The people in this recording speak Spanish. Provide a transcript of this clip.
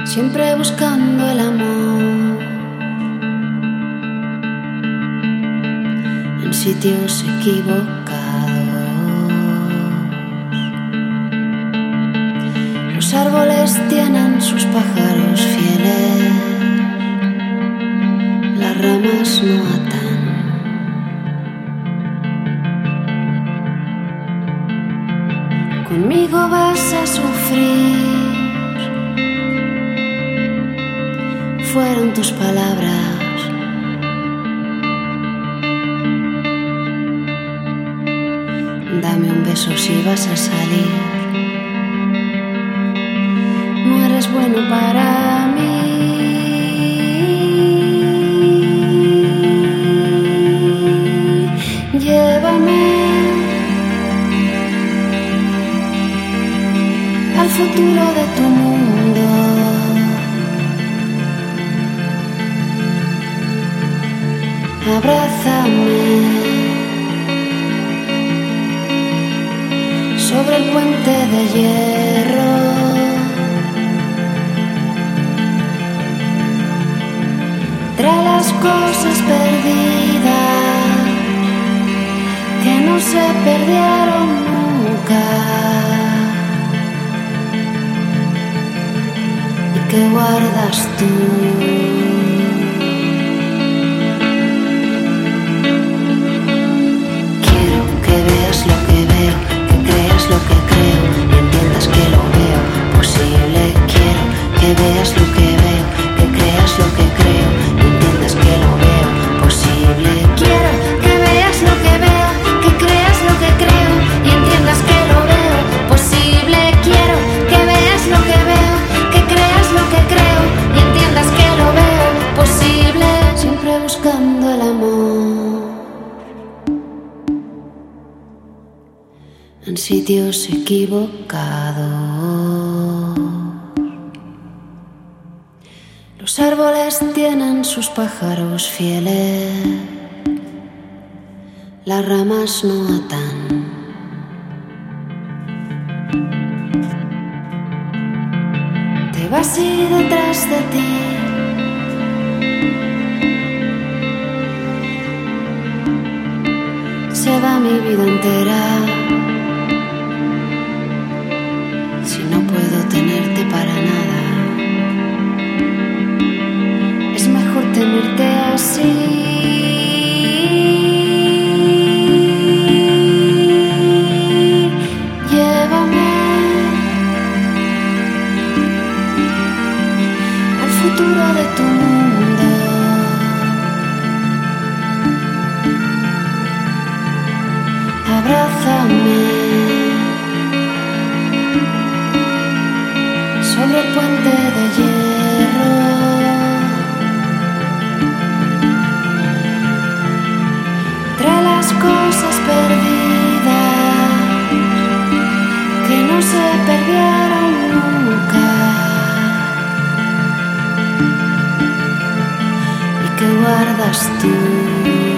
siempre buscando el amor en sitios equivocados. Los árboles tienen sus pájaros fieles, las ramas no atan. Conmigo vas a sufrir, fueron tus palabras. Dame un beso si vas a salir. No eres bueno para mí. Llévame al futuro de tu mundo. Abrázame sobre el puente de hierro. Trae las cosas perdidas que no se perdieron nunca y que guardas tú. Lo que veo, que creas lo que creo y entiendas que lo veo posible. Quiero que veas lo que veo, que creas lo que creo y entiendas que lo veo posible. Quiero que veas lo que veo, que creas lo que creo y entiendas que lo veo posible. Quiero que veas lo que veo, que creas lo que creo y entiendas que lo veo posible. Siempre buscando el amor en sitios equivocados. Los árboles tienen sus pájaros fieles, las ramas no atan. Te vas y detrás de ti se va mi vida entera. Si no puedo tenerte para nada, es mejor tenerte así. Llévame al futuro de tu mundo. Abrázame sobre el puente de hierro. Trae las cosas perdidas que no se perdieron nunca y que guardas tú.